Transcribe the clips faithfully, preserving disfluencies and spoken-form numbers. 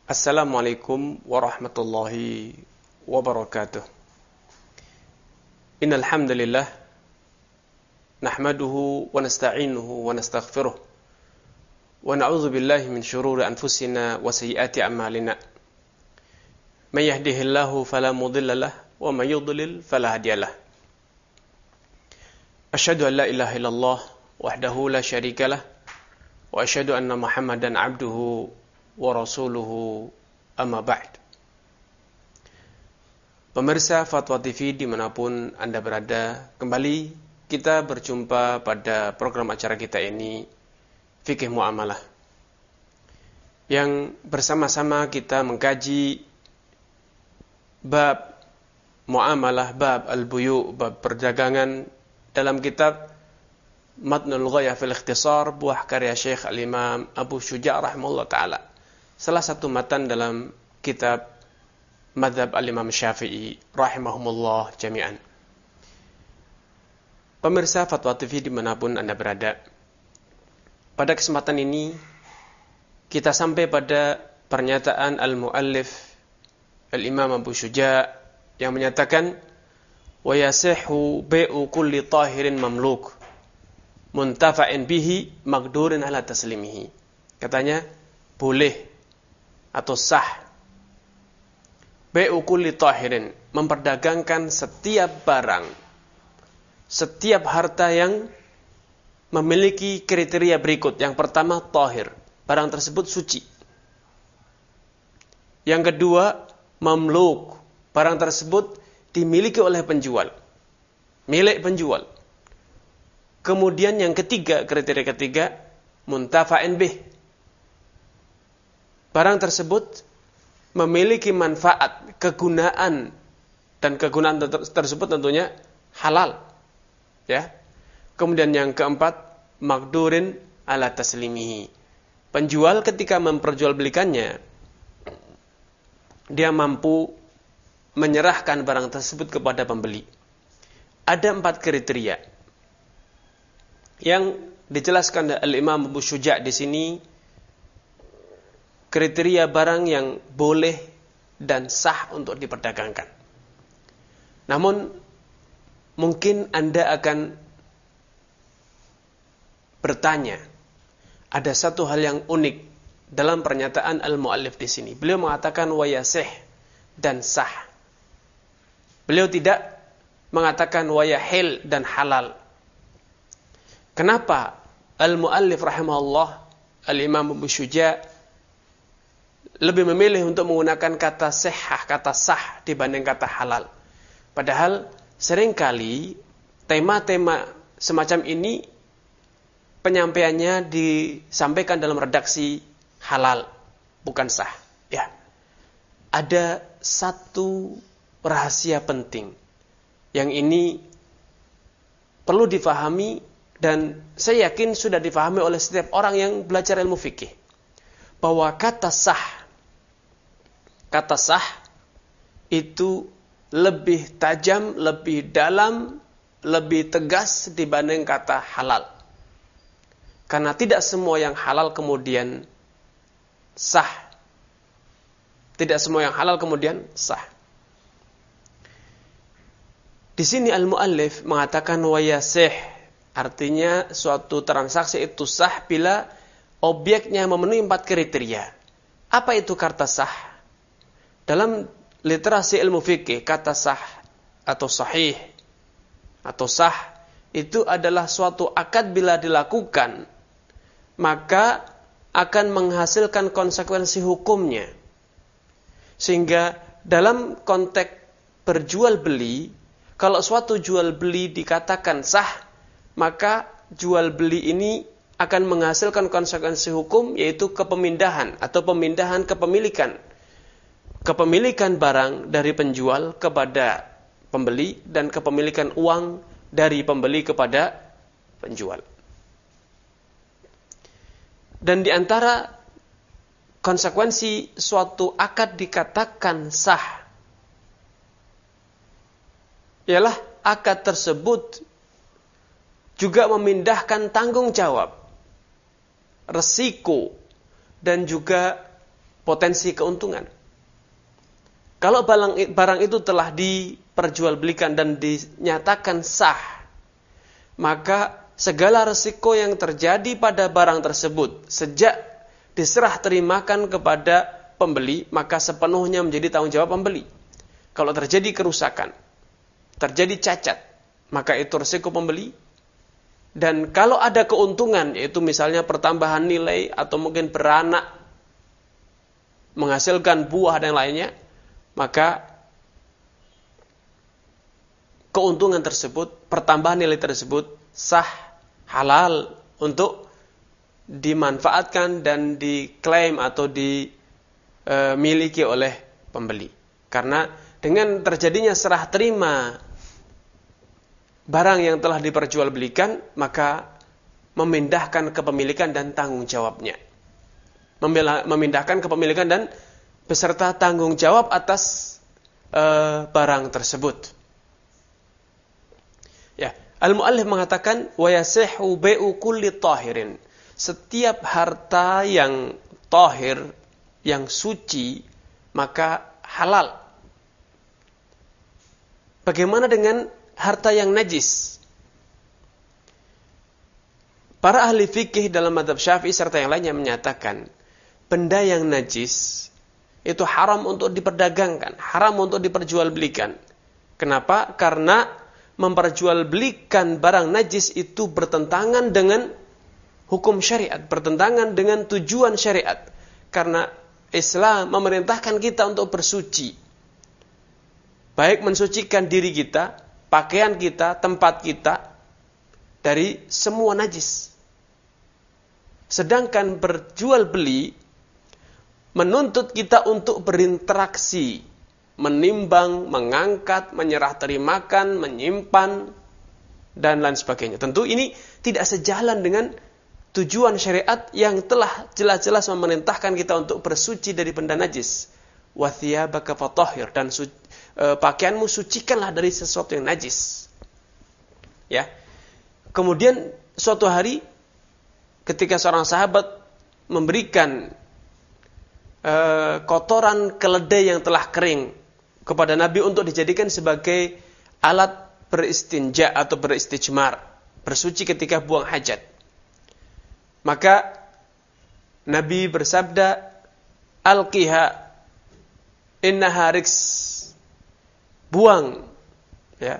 Assalamualaikum warahmatullahi wabarakatuh. Innal hamdalillah nahmaduhu wa nasta'inuhu wa nastaghfiruh wa na'udzu billahi min shururi anfusina wa sayyiati a'malina. May yahdihillahu fala mudilla lahu wa may yudlil fala hadiyalah. Asyhadu an la ilaha illallah wahdahu la syarika lah wa asyhadu anna Muhammadan 'abduhu wa rasuluhu amma ba'd. Pemirsa Fatwa T V dimanapun Anda berada, kembali kita berjumpa pada program acara kita ini, Fikih Muamalah, yang bersama-sama kita mengkaji bab muamalah, bab al-buyu, bab perdagangan dalam kitab Matnul Ghayah fil Ikhtisar, buah karya Syekh Al-Imam Abu Syuja' rahimahullah ta'ala, salah satu matan dalam kitab Madzhab Al-Imam Syafi'i rahimahumullah jami'an. Pemirsa Fatwa T V dimanapun Anda berada, pada kesempatan ini kita sampai pada pernyataan Al-Muallif Al-Imam Abu Syuja' yang menyatakan wa yasihu bai'u kulli tahirin mamluk muntafa'in bihi maqdurin ala taslimihi. Katanya boleh atau sah bai'u kulli tahirin, memperdagangkan setiap barang, setiap harta yang memiliki kriteria berikut. Yang pertama, tahir, barang tersebut suci. Yang kedua, mamluk, barang tersebut dimiliki oleh penjual, milik penjual. Kemudian yang ketiga, kriteria ketiga, muntafa'in bih, barang tersebut memiliki manfaat, kegunaan, dan kegunaan tersebut tentunya halal. Ya. Kemudian yang keempat, maqdurin ala taslimihi. Penjual ketika memperjualbelikannya, dia mampu menyerahkan barang tersebut kepada pembeli. Ada empat kriteria yang dijelaskan oleh Imam Abu Syuja' di sini. Kriteria barang yang boleh dan sah untuk diperdagangkan. Namun, mungkin Anda akan bertanya, ada satu hal yang unik dalam pernyataan Al-Muallif di sini. Beliau mengatakan wa yasih dan sah. Beliau tidak mengatakan wa yahil dan halal. Kenapa Al-Muallif rahimahullah, Al-Imam Abu Syuja' lebih memilih untuk menggunakan kata sihah, kata sah dibanding kata halal? Padahal seringkali tema-tema semacam ini penyampaiannya disampaikan dalam redaksi halal, bukan sah. Ya, ada satu rahasia penting yang ini perlu difahami, dan saya yakin sudah difahami oleh setiap orang yang belajar ilmu fikih, bahwa kata sah Kata sah itu lebih tajam, lebih dalam, lebih tegas dibanding kata halal. Karena tidak semua yang halal kemudian sah. Tidak semua yang halal kemudian sah. Di sini Al-Muallif mengatakan wa yasih, artinya suatu transaksi itu sah bila objeknya memenuhi empat kriteria. Apa itu kata sah? Dalam literasi ilmu fikih, kata sah atau sahih atau sah itu adalah suatu akad bila dilakukan maka akan menghasilkan konsekuensi hukumnya. Sehingga dalam konteks berjual beli, kalau suatu jual beli dikatakan sah, maka jual beli ini akan menghasilkan konsekuensi hukum, yaitu kepemindahan atau pemindahan kepemilikan. Kepemilikan barang dari penjual kepada pembeli dan kepemilikan uang dari pembeli kepada penjual. Dan di antara konsekuensi suatu akad dikatakan sah ialah akad tersebut juga memindahkan tanggung jawab, resiko, dan juga potensi keuntungan. Kalau barang, barang itu telah diperjualbelikan dan dinyatakan sah, maka segala resiko yang terjadi pada barang tersebut sejak diserah terimakan kepada pembeli, maka sepenuhnya menjadi tanggung jawab pembeli. Kalau terjadi kerusakan, terjadi cacat, maka itu resiko pembeli. Dan kalau ada keuntungan, yaitu misalnya pertambahan nilai atau mungkin beranak, menghasilkan buah dan lainnya, maka keuntungan tersebut, pertambahan nilai tersebut sah, halal untuk dimanfaatkan dan diklaim atau dimiliki oleh pembeli. Karena dengan terjadinya serah terima barang yang telah diperjualbelikan, maka memindahkan kepemilikan dan tanggung jawabnya. Memindahkan kepemilikan dan beserta tanggung jawab atas uh, barang tersebut. Ya, al-muallif mengatakan wa yasihhu bai'u kulli tahirin. Setiap harta yang tahir, yang suci, maka halal. Bagaimana dengan harta yang najis? Para ahli fikih dalam mazhab Syafi'i serta yang lainnya menyatakan benda yang najis itu haram untuk diperdagangkan, haram untuk diperjualbelikan. Kenapa? Karena memperjualbelikan barang najis itu bertentangan dengan hukum syariat, bertentangan dengan tujuan syariat. Karena Islam memerintahkan kita untuk bersuci, baik mensucikan diri kita, pakaian kita, tempat kita dari semua najis. Sedangkan berjual beli menuntut kita untuk berinteraksi, menimbang, mengangkat, menyerah terimakan, menyimpan, dan lain sebagainya. Tentu ini tidak sejalan dengan tujuan syariat yang telah jelas-jelas memerintahkan kita untuk bersuci dari benda najis. Wa thiyabaka fatahhir, dan su- e, pakaianmu sucikanlah dari sesuatu yang najis. Ya. Kemudian suatu hari ketika seorang sahabat memberikan e, kotoran keledai yang telah kering kepada Nabi untuk dijadikan sebagai alat beristinja atau beristijmar, bersuci ketika buang hajat. Maka Nabi bersabda, alqiha innaha riks, buang, ya.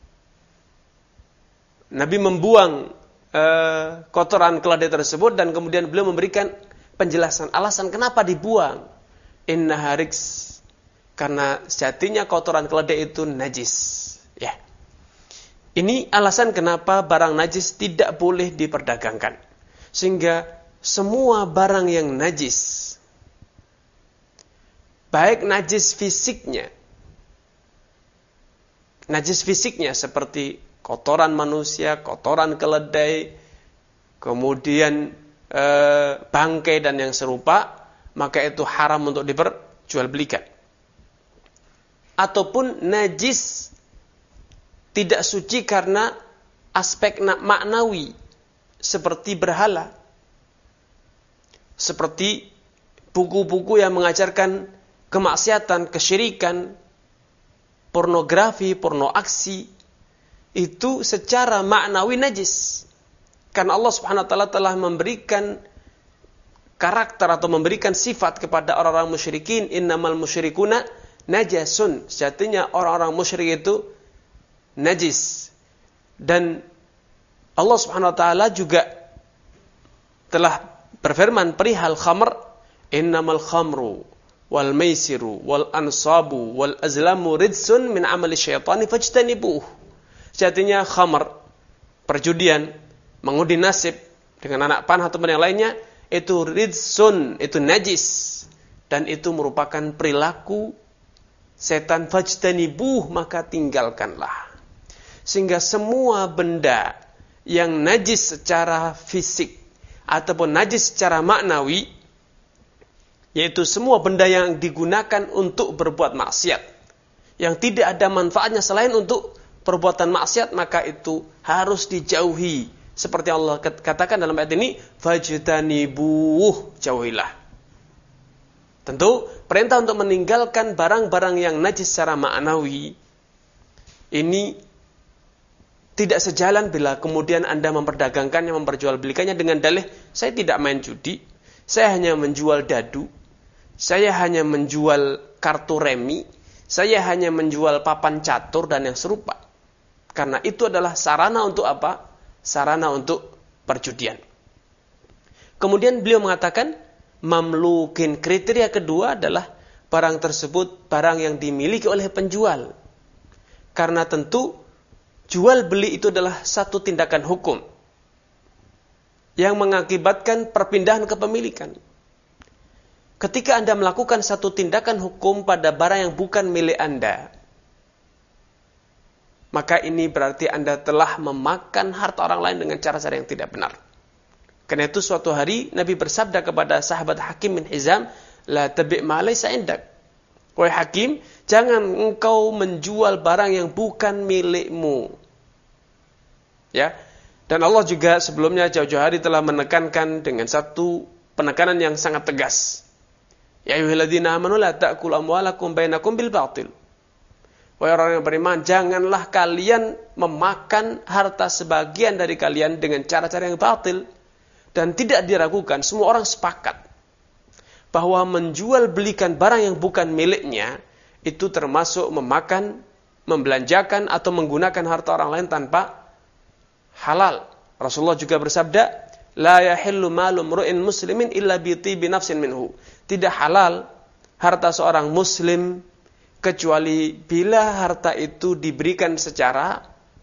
Nabi membuang uh, kotoran keledai tersebut dan kemudian beliau memberikan penjelasan alasan kenapa dibuang. Innaha riks, karena sejatinya kotoran keledai itu najis, ya. Ini alasan kenapa barang najis tidak boleh diperdagangkan. Sehingga semua barang yang najis, baik najis fisiknya, najis fisiknya seperti kotoran manusia, kotoran keledai, kemudian e, bangkai dan yang serupa, maka itu haram untuk diperjualbelikan. Ataupun najis tidak suci karena aspek maknawi, seperti berhala, seperti buku-buku yang mengajarkan kemaksiatan, kesyirikan, pornografi, porno aksi, itu secara maknawi najis. Karena Allah Subhanahu wa taala telah memberikan karakter atau memberikan sifat kepada orang-orang musyrikin, innamal musyrikuna najasun. Sejatinya orang-orang musyrik itu najis. Dan Allah Subhanahu wa taala juga telah berfirman perihal khamr, innamal khamru wal maisiru wal ansabu wal azlamu ridsun min amali syaitani fajtanibuh. Sejatinya khamr, perjudian, mengundi nasib dengan anak panah atau yang lainnya, itu ridsun, itu najis, dan itu merupakan perilaku setan. Fajtanibuh, maka tinggalkanlah. Sehingga semua benda yang najis secara fisik ataupun najis secara maknawi, yaitu semua benda yang digunakan untuk berbuat maksiat, yang tidak ada manfaatnya selain untuk perbuatan maksiat, maka itu harus dijauhi. Seperti Allah katakan dalam ayat ini, fajtanibuh, jauhilah. Tentu perintah untuk meninggalkan barang-barang yang najis secara ma'nawi ini tidak sejalan bila kemudian Anda memperdagangkannya, memperjualbelikannya dengan dalih, saya tidak main judi, saya hanya menjual dadu, saya hanya menjual kartu remi, saya hanya menjual papan catur dan yang serupa. Karena itu adalah sarana untuk apa? Sarana untuk perjudian. Kemudian beliau mengatakan, mamlukin, kriteria kedua adalah barang tersebut barang yang dimiliki oleh penjual. Karena tentu jual beli itu adalah satu tindakan hukum yang mengakibatkan perpindahan kepemilikan. Ketika Anda melakukan satu tindakan hukum pada barang yang bukan milik Anda, maka ini berarti Anda telah memakan harta orang lain dengan cara-cara yang tidak benar. Karena itu suatu hari Nabi bersabda kepada sahabat Hakim bin Hizam, la tabi' ma laysa indak. Wahai Hakim, jangan engkau menjual barang yang bukan milikmu. Ya. Dan Allah juga sebelumnya jauh-jauh hari telah menekankan dengan satu penekanan yang sangat tegas. Ya ayyuhalladzina amanu la ta'kulu amwalakum bainakum bil batil. Wahai orang yang beriman, janganlah kalian memakan harta sebagian dari kalian dengan cara-cara yang batil. Dan tidak diragukan, semua orang sepakat bahwa menjual belikan barang yang bukan miliknya itu termasuk memakan, membelanjakan atau menggunakan harta orang lain tanpa halal. Rasulullah juga bersabda, la yahillu malu mru'in muslimin illa bi tibi nafsin minhu. Tidak halal harta seorang muslim kecuali bila harta itu diberikan secara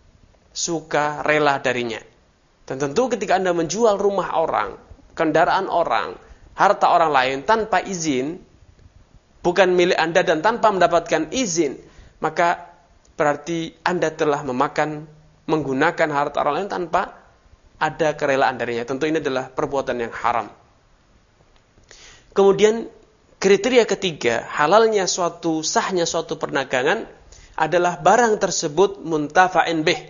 suka rela darinya. Dan tentu ketika Anda menjual rumah orang, kendaraan orang, harta orang lain tanpa izin, bukan milik Anda dan tanpa mendapatkan izin, maka berarti Anda telah memakan, menggunakan harta orang lain tanpa ada kerelaan darinya. Tentu ini adalah perbuatan yang haram. Kemudian kriteria ketiga, halalnya suatu, sahnya suatu perdagangan adalah barang tersebut muntafa'in bih.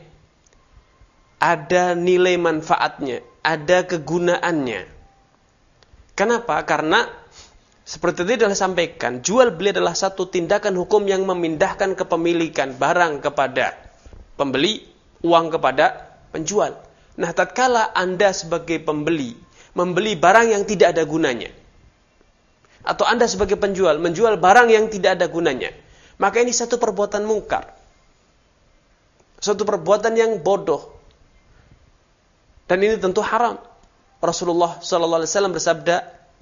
Ada nilai manfaatnya, ada kegunaannya. Kenapa? Karena seperti tadi telah sampaikan, jual beli adalah satu tindakan hukum yang memindahkan kepemilikan barang kepada pembeli, uang kepada penjual. Nah, tatkala Anda sebagai pembeli membeli barang yang tidak ada gunanya, atau Anda sebagai penjual menjual barang yang tidak ada gunanya, maka ini satu perbuatan mungkar, satu perbuatan yang bodoh. Dan ini tentu haram. Rasulullah sallallahu alaihi wasallam bersabda,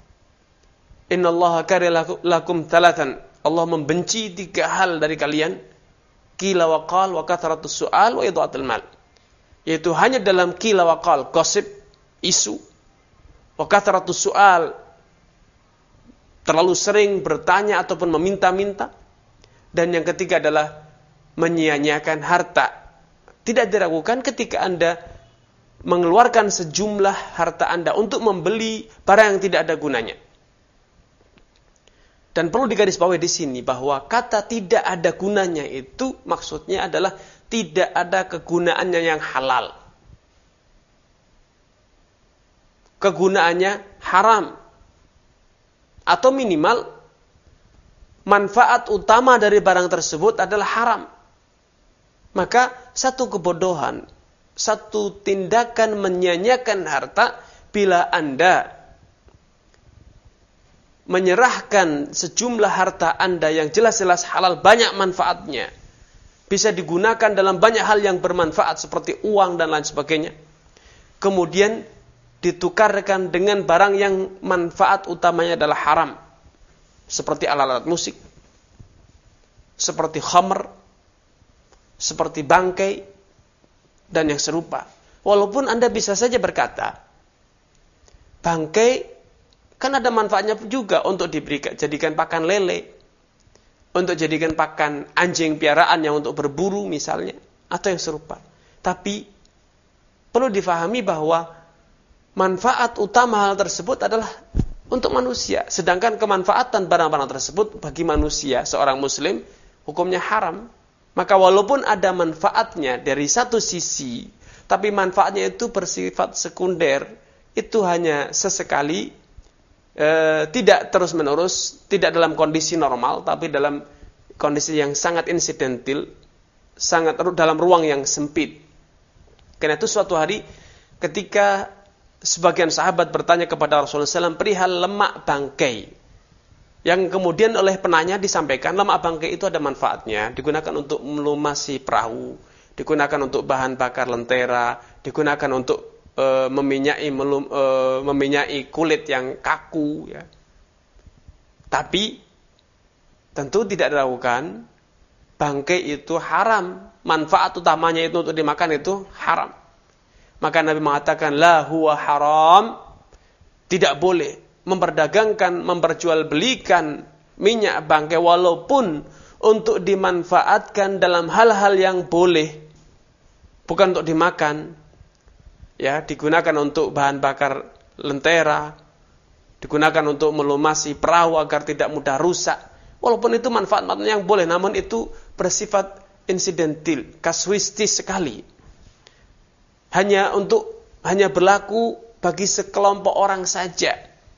"Innallaha kariha lakum thalathan." Allah membenci tiga hal dari kalian. Qila wa qal wa kathratus su'al wa idhatul mal. Yaitu hanya dalam qila wa qal, gosip, isu. Wa kathratus su'al, terlalu sering bertanya ataupun meminta-minta. Dan yang ketiga adalah menyia-nyiakan harta. Tidak diragukan ketika Anda mengeluarkan sejumlah harta Anda untuk membeli barang yang tidak ada gunanya. Dan perlu digarisbawahi di sini bahwa kata tidak ada gunanya itu maksudnya adalah tidak ada kegunaannya yang halal. Kegunaannya haram. Atau minimal manfaat utama dari barang tersebut adalah haram. Maka satu kebodohan, satu tindakan menyia-nyiakan harta bila Anda menyerahkan sejumlah harta Anda yang jelas-jelas halal, banyak manfaatnya, bisa digunakan dalam banyak hal yang bermanfaat seperti uang dan lain sebagainya, kemudian ditukarkan dengan barang yang manfaat utamanya adalah haram, seperti alat-alat musik, seperti khamr, seperti bangkai dan yang serupa. Walaupun Anda bisa saja berkata, bangkai kan ada manfaatnya juga untuk diberikan, jadikan pakan lele, untuk jadikan pakan anjing piaraan yang untuk berburu misalnya, atau yang serupa. Tapi perlu difahami bahwa manfaat utama hal tersebut adalah untuk manusia. Sedangkan kemanfaatan barang-barang tersebut bagi manusia, seorang muslim, hukumnya haram. Maka walaupun ada manfaatnya dari satu sisi, tapi manfaatnya itu bersifat sekunder, itu hanya sesekali, e, tidak terus-menerus, tidak dalam kondisi normal, tapi dalam kondisi yang sangat insidental, sangat dalam ruang yang sempit. Karena itu suatu hari ketika sebagian sahabat bertanya kepada Rasulullah shallallahu alaihi wasallam perihal lemak bangkai, yang kemudian oleh penanya disampaikan lemak bangkai itu ada manfaatnya, digunakan untuk melumasi perahu, digunakan untuk bahan bakar lentera, digunakan untuk e, meminyai melum, e, meminyai kulit yang kaku, ya. Tapi tentu tidak dilakukan. Bangkai itu haram, manfaat utamanya itu untuk dimakan itu haram. Maka Nabi mengatakan la huwa haram, tidak boleh memperdagangkan, memperjualbelikan minyak bangkai walaupun untuk dimanfaatkan dalam hal-hal yang boleh, bukan untuk dimakan. Ya, digunakan untuk bahan bakar lentera, digunakan untuk melumasi perahu agar tidak mudah rusak. Walaupun itu manfaat-manfaat yang boleh, namun itu bersifat insidental, kasuistis sekali. Hanya untuk hanya berlaku bagi sekelompok orang saja.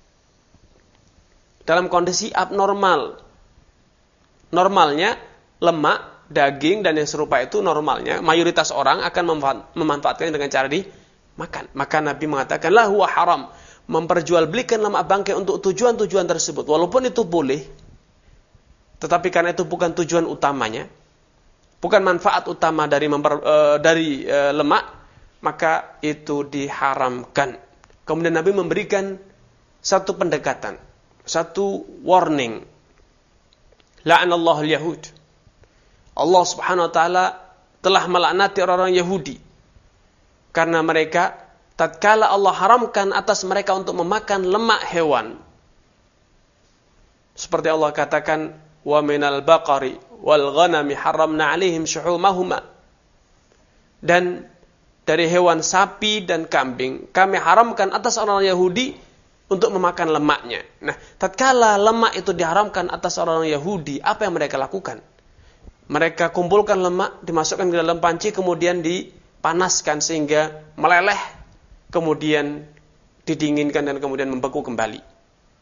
Dalam kondisi abnormal. Normalnya lemak, daging dan yang serupa itu normalnya mayoritas orang akan memanfaatkannya dengan cara dimakan. Maka Nabi mengatakan la huwa haram, memperjualbelikan lemak bangkai untuk tujuan-tujuan tersebut walaupun itu boleh. Tetapi karena itu bukan tujuan utamanya, bukan manfaat utama dari memper, e, dari e, lemak, maka itu diharamkan. Kemudian Nabi memberikan satu pendekatan, satu warning. La'anallahu al-yahud. Allah Subhanahu wa taala telah melaknati orang-orang Yahudi karena mereka tatkala Allah haramkan atas mereka untuk memakan lemak hewan. Seperti Allah katakan, wa minal baqari wal ghanami haramna 'alaihim shuhumahuma. Dan dari hewan sapi dan kambing kami haramkan atas orang Yahudi untuk memakan lemaknya. Nah, tatkala lemak itu diharamkan atas orang Yahudi, apa yang mereka lakukan? Mereka kumpulkan lemak, dimasukkan ke dalam panci, kemudian dipanaskan sehingga meleleh, kemudian didinginkan dan kemudian membeku kembali.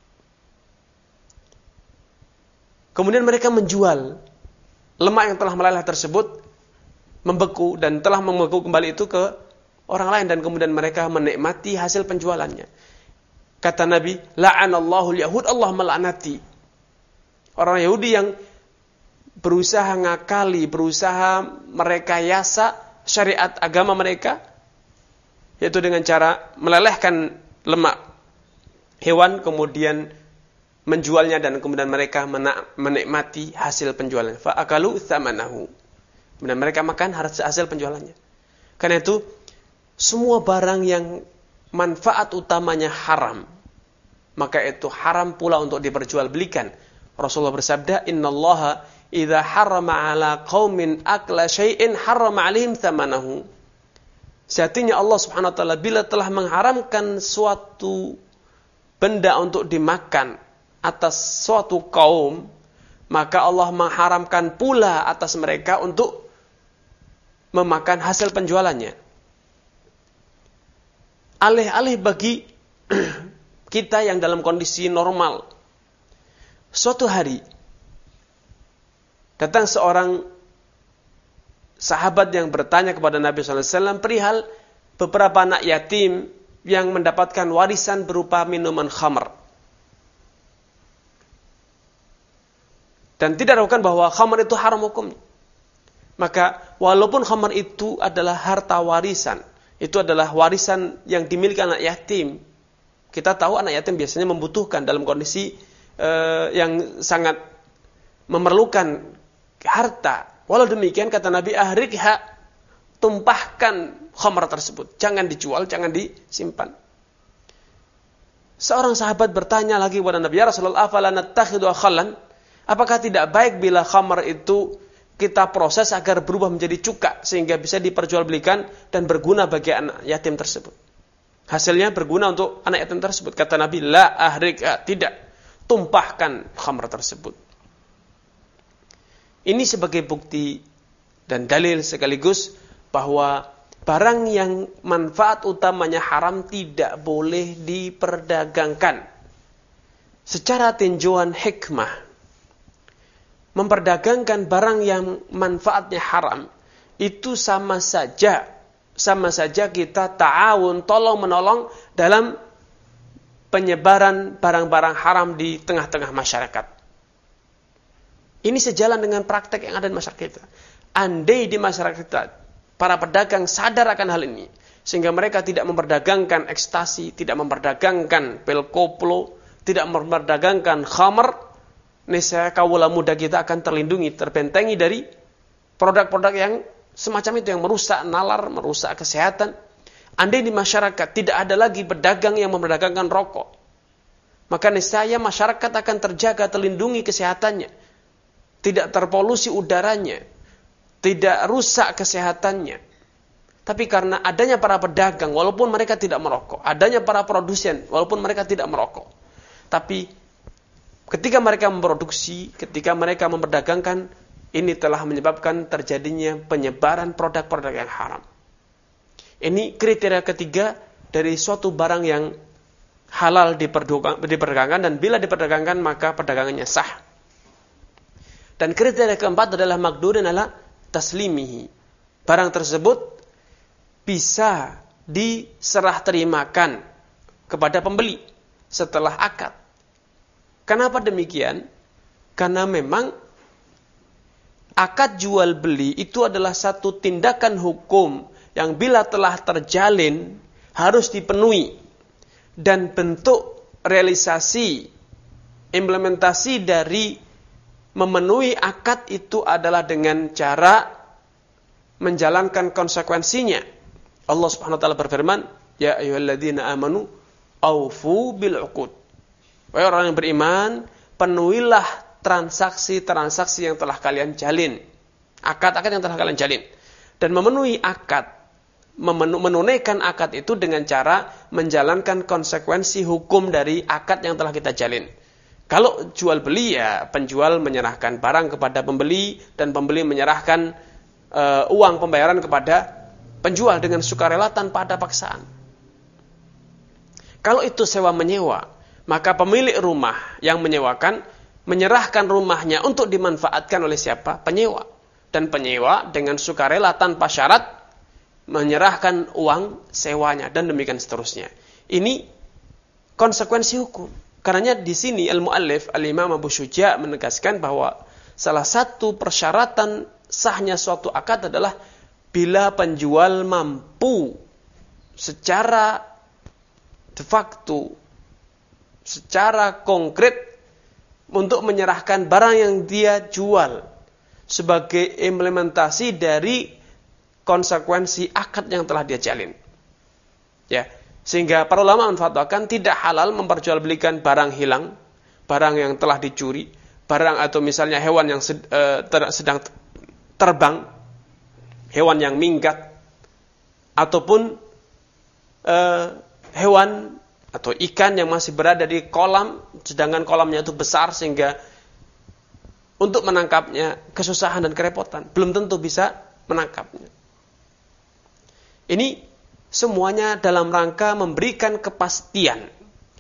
Kemudian mereka menjual lemak yang telah meleleh tersebut, membeku dan telah membeku kembali itu ke orang lain, dan kemudian mereka menikmati hasil penjualannya. Kata Nabi, la'anallahu al-yahud, Allah melaknati orang Yahudi yang berusaha ngakali, berusaha merekayasa syariat agama mereka, yaitu dengan cara melelehkan lemak hewan kemudian menjualnya dan kemudian mereka menikmati hasil penjualan. Fa'akalu thamanahu. Kemudian mereka makan hasil penjualannya. Karena itu semua barang yang manfaat utamanya haram, maka itu haram pula untuk diperjualbelikan. Rasulullah bersabda, innallaha idza harrama ala qaumin akla syai'in harrama 'alaihim thamanahu. Sejatinya Allah Subhanahu wa taala bila telah mengharamkan suatu benda untuk dimakan atas suatu kaum, maka Allah mengharamkan pula atas mereka untuk memakan hasil penjualannya. Alih-alih bagi kita yang dalam kondisi normal, suatu hari datang seorang sahabat yang bertanya kepada Nabi shallallahu alaihi wasallam perihal beberapa anak yatim yang mendapatkan warisan berupa minuman khamr. Dan tidak ragukan bahwa khamr itu haram hukumnya. Maka walaupun khamr itu adalah harta warisan, itu adalah warisan yang dimiliki anak yatim. Kita tahu anak yatim biasanya membutuhkan dalam kondisi uh, yang sangat memerlukan harta. Walau demikian kata Nabi, ahrikha, tumpahkan khamr tersebut. Jangan dijual, jangan disimpan. Seorang sahabat bertanya lagi kepada Nabi, ya Rasulullah, afala nattakhidu akhallan? Apakah tidak baik bila khamr itu kita proses agar berubah menjadi cuka sehingga bisa diperjualbelikan dan berguna bagi anak yatim tersebut? Hasilnya berguna untuk anak yatim tersebut. Kata Nabi, la ahrika, tidak. Tumpahkan khamr tersebut. Ini sebagai bukti dan dalil sekaligus bahwa barang yang manfaat utamanya haram tidak boleh diperdagangkan. secara tinjauan hikmah, memperdagangkan barang yang manfaatnya haram, itu sama saja, sama saja kita ta'awun, tolong-menolong dalam penyebaran barang-barang haram di tengah-tengah masyarakat. Ini sejalan dengan praktek yang ada di masyarakat kita. Andai di masyarakat kita, para pedagang sadar akan hal ini, sehingga mereka tidak memperdagangkan ekstasi, tidak memperdagangkan pil koplo, tidak memperdagangkan khamar, niscaya kaula muda kita akan terlindungi, terbentengi dari produk-produk yang semacam itu, yang merusak nalar, merusak kesehatan. Andai di masyarakat tidak ada lagi pedagang yang memperdagangkan rokok, maka niscaya masyarakat akan terjaga, terlindungi kesehatannya, tidak terpolusi udaranya, tidak rusak kesehatannya. Tapi karena adanya para pedagang, walaupun mereka tidak merokok, adanya para produsen, walaupun mereka tidak merokok, tapi ketika mereka memproduksi, ketika mereka memperdagangkan, ini telah menyebabkan terjadinya penyebaran produk-produk yang haram. Ini kriteria ketiga dari suatu barang yang halal diperdagangkan, dan bila diperdagangkan maka perdagangannya sah. Dan kriteria keempat adalah magdurin ala taslimihi. Barang tersebut bisa diserah terimakan kepada pembeli setelah akad. Kenapa demikian? Karena memang akad jual beli itu adalah satu tindakan hukum yang bila telah terjalin harus dipenuhi, dan bentuk realisasi implementasi dari memenuhi akad itu adalah dengan cara menjalankan konsekuensinya. Allah Subhanahu wa taala berfirman, "Ya ayyuhalladzina amanu aufu bil uqud." Wahai orang yang beriman, penuhilah transaksi-transaksi yang telah kalian jalin. Akad-akad yang telah kalian jalin. Dan memenuhi akad, menunaikan akad itu dengan cara menjalankan konsekuensi hukum dari akad yang telah kita jalin. Kalau jual beli, ya penjual menyerahkan barang kepada pembeli, dan pembeli menyerahkan uh, uang pembayaran kepada penjual dengan sukarela tanpa ada paksaan. Kalau itu sewa menyewa, maka pemilik rumah yang menyewakan menyerahkan rumahnya untuk dimanfaatkan oleh siapa? Penyewa. Dan penyewa dengan sukarela tanpa syarat menyerahkan uang sewanya, dan demikian seterusnya. Ini konsekuensi hukum. Karenanya di sini al-muallif al-Imam Abu Syuja menegaskan bahwa salah satu persyaratan sahnya suatu akad adalah bila penjual mampu secara de facto, secara konkret untuk menyerahkan barang yang dia jual sebagai implementasi dari konsekuensi akad yang telah dia jalin. Ya, sehingga para ulama menfatwakan tidak halal memperjualbelikan barang hilang, barang yang telah dicuri, barang atau misalnya hewan yang sedang terbang, hewan yang minggat, ataupun uh, hewan atau ikan yang masih berada di kolam, sedangkan kolamnya itu besar sehingga untuk menangkapnya kesusahan dan kerepotan, belum tentu bisa menangkapnya. Ini semuanya dalam rangka memberikan kepastian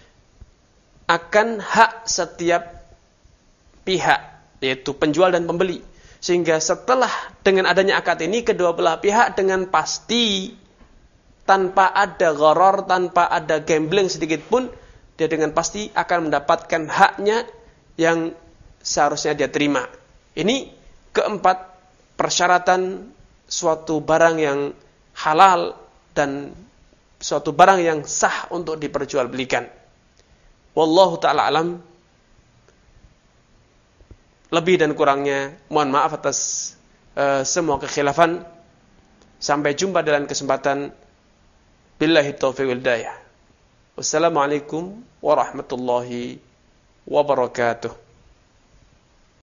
akan hak setiap pihak, yaitu penjual dan pembeli. Sehingga setelah dengan adanya akad ini, kedua belah pihak dengan pasti, tanpa ada gharar, tanpa ada gambling sedikit pun, dia dengan pasti akan mendapatkan haknya yang seharusnya dia terima. Ini keempat persyaratan suatu barang yang halal dan suatu barang yang sah untuk diperjualbelikan. Wallahu ta'ala alam. Lebih dan kurangnya mohon maaf atas uh, semua kekhilafan. Sampai jumpa dalam kesempatan. Billahi taufiq wal hidayah. Wassalamualaikum warahmatullahi wabarakatuh.